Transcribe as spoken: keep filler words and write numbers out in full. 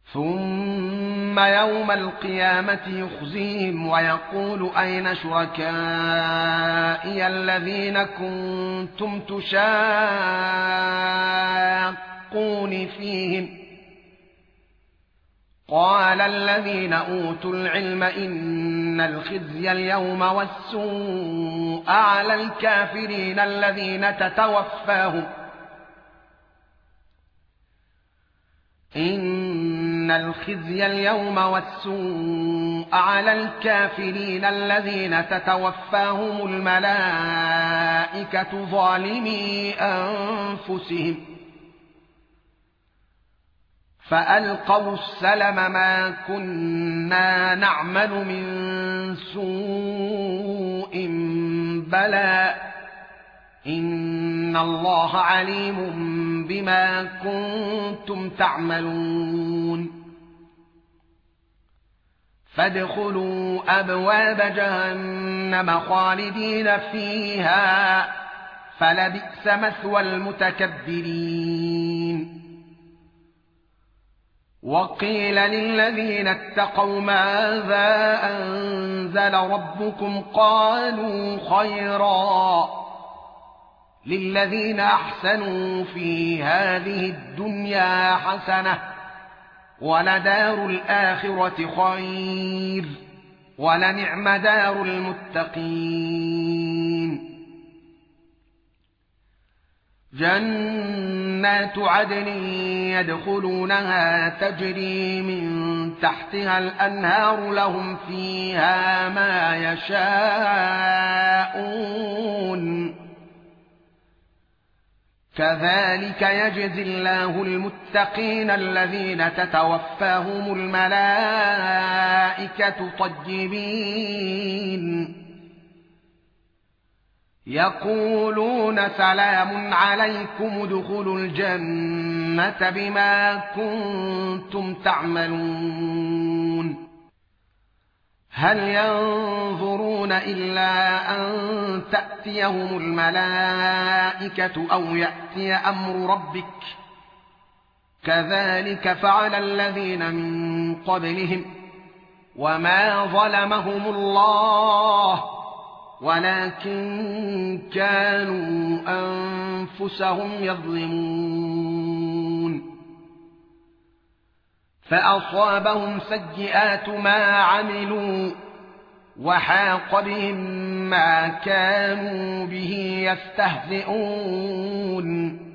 ثم يوم القيامة يخزيهم ويقول أين شركائي الذين كنتم تشاقون فيهم قال الذين أوتوا العلم إن الخزي اليوم والسوء على الكافرين الذين تتوفاهم إن الخزي اليوم والسوء على الكافرين الذين تتوفاهم الملائكة ظالمي أنفسهم فألقوا السلم ما كنا نعمل من سوء بلى إن الله عليم بما كنتم تعملون فادخلوا أبواب جهنم خالدين فيها فلبئس مثوى المتكبرين وقيل للذين اتقوا ماذا أنزل ربكم قالوا خيرا للذين أحسنوا في هذه الدنيا حسنة ولدار الآخرة خير ولنعم دار المتقين جنات عدن يدخلونها تجري من تحتها الأنهار لهم فيها ما يشاءون كذلك يجزي الله المتقين الذين تتوفاهم الملائكة طيبين يقولون سلام عليكم ادخلوا الجنة بما كنتم تعملون هل ينظرون إلا أن تأتيهم الملائكة أو يأتي أمر ربك كذلك فعل الذين من قبلهم وما ظلمهم الله ولكن كانوا أنفسهم يظلمون فأصابهم سيئات ما عملوا وحاق بهم ما كانوا به يستهزئون